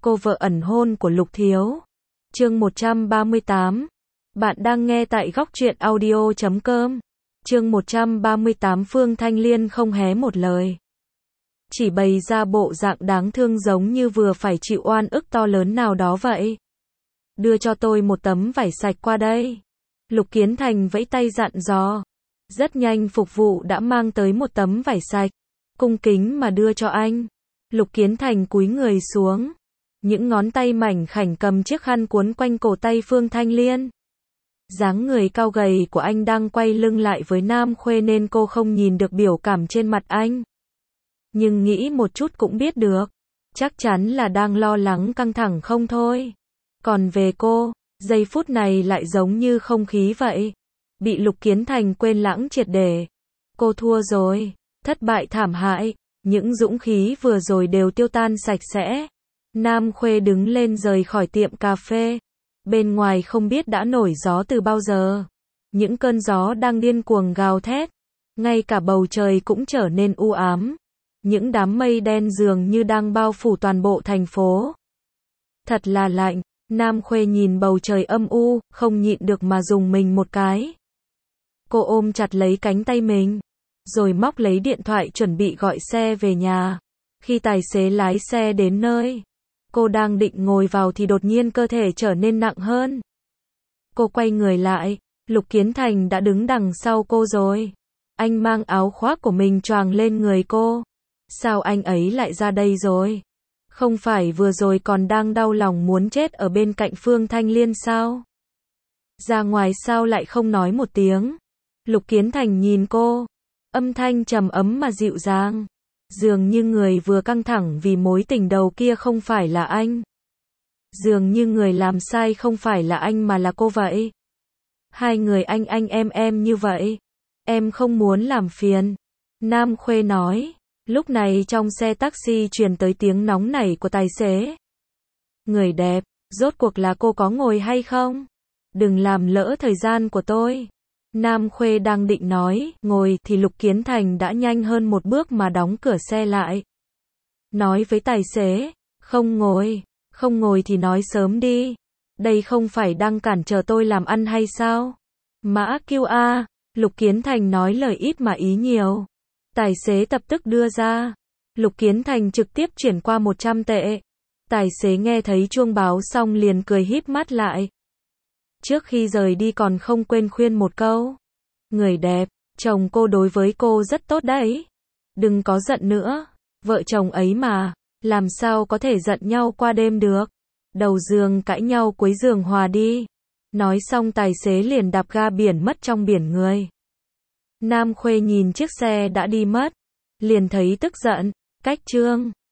cô vợ ẩn hôn của Lục Thiếu. Chương 138. Bạn đang nghe tại góc truyện audio.com. Chương 138. Phương Thanh Liên không hé một lời, chỉ bày ra bộ dạng đáng thương giống như vừa phải chịu oan ức to lớn nào đó vậy. Đưa cho tôi một tấm vải sạch qua đây. Lục Kiến Thành vẫy tay dặn dò. Rất nhanh phục vụ đã mang tới một tấm vải sạch, cung kính mà đưa cho anh. Lục Kiến Thành cúi người xuống, những ngón tay mảnh khảnh cầm chiếc khăn cuốn quanh cổ tay Phương Thanh Liên. Dáng người cao gầy của anh đang quay lưng lại với Nam Khuê nên cô không nhìn được biểu cảm trên mặt anh. Nhưng nghĩ một chút cũng biết được, chắc chắn là đang lo lắng căng thẳng không thôi. Còn về cô, giây phút này lại giống như không khí vậy. Bị Lục Kiến Thành quên lãng triệt để. Cô thua rồi, thất bại thảm hại, những dũng khí vừa rồi đều tiêu tan sạch sẽ. Nam Khuê đứng lên rời khỏi tiệm cà phê. Bên ngoài không biết đã nổi gió từ bao giờ. Những cơn gió đang điên cuồng gào thét. Ngay cả bầu trời cũng trở nên u ám. Những đám mây đen dường như đang bao phủ toàn bộ thành phố. Thật là lạnh. Nam Khuê nhìn bầu trời âm u, không nhịn được mà rùng mình một cái. Cô ôm chặt lấy cánh tay mình, rồi móc lấy điện thoại chuẩn bị gọi xe về nhà. Khi tài xế lái xe đến nơi, cô đang định ngồi vào thì đột nhiên cơ thể trở nên nặng hơn. Cô quay người lại, Lục Kiến Thành đã đứng đằng sau cô rồi. Anh mang áo khoác của mình choàng lên người cô. Sao anh ấy lại ra đây rồi? Không phải vừa rồi còn đang đau lòng muốn chết ở bên cạnh Phương Thanh Liên sao? Ra ngoài sao lại không nói một tiếng? Lục Kiến Thành nhìn cô, âm thanh trầm ấm mà dịu dàng, dường như người vừa căng thẳng vì mối tình đầu kia không phải là anh. Dường như người làm sai không phải là anh mà là cô vậy. Hai người anh em như vậy, em không muốn làm phiền. Nam Khuê nói. Lúc này trong xe taxi truyền tới tiếng nóng nảy của tài xế. Người đẹp, rốt cuộc là cô có ngồi hay không? Đừng làm lỡ thời gian của tôi. Nam Khuê đang định nói, ngồi thì Lục Kiến Thành đã nhanh hơn một bước mà đóng cửa xe lại. Nói với tài xế, không ngồi thì nói sớm đi. Đây không phải đang cản trở tôi làm ăn hay sao? Mã QA, Lục Kiến Thành nói lời ít mà ý nhiều. Tài xế lập tức đưa ra. Lục Kiến Thành trực tiếp chuyển qua 100 tệ. Tài xế nghe thấy chuông báo xong liền cười híp mắt lại. Trước khi rời đi còn không quên khuyên một câu. Người đẹp, chồng cô đối với cô rất tốt đấy. Đừng có giận nữa. Vợ chồng ấy mà, làm sao có thể giận nhau qua đêm được. Đầu giường cãi nhau cuối giường hòa đi. Nói xong tài xế liền đạp ga biển mất trong biển người. Nam Khuê nhìn chiếc xe đã đi mất, liền thấy tức giận. Cách chương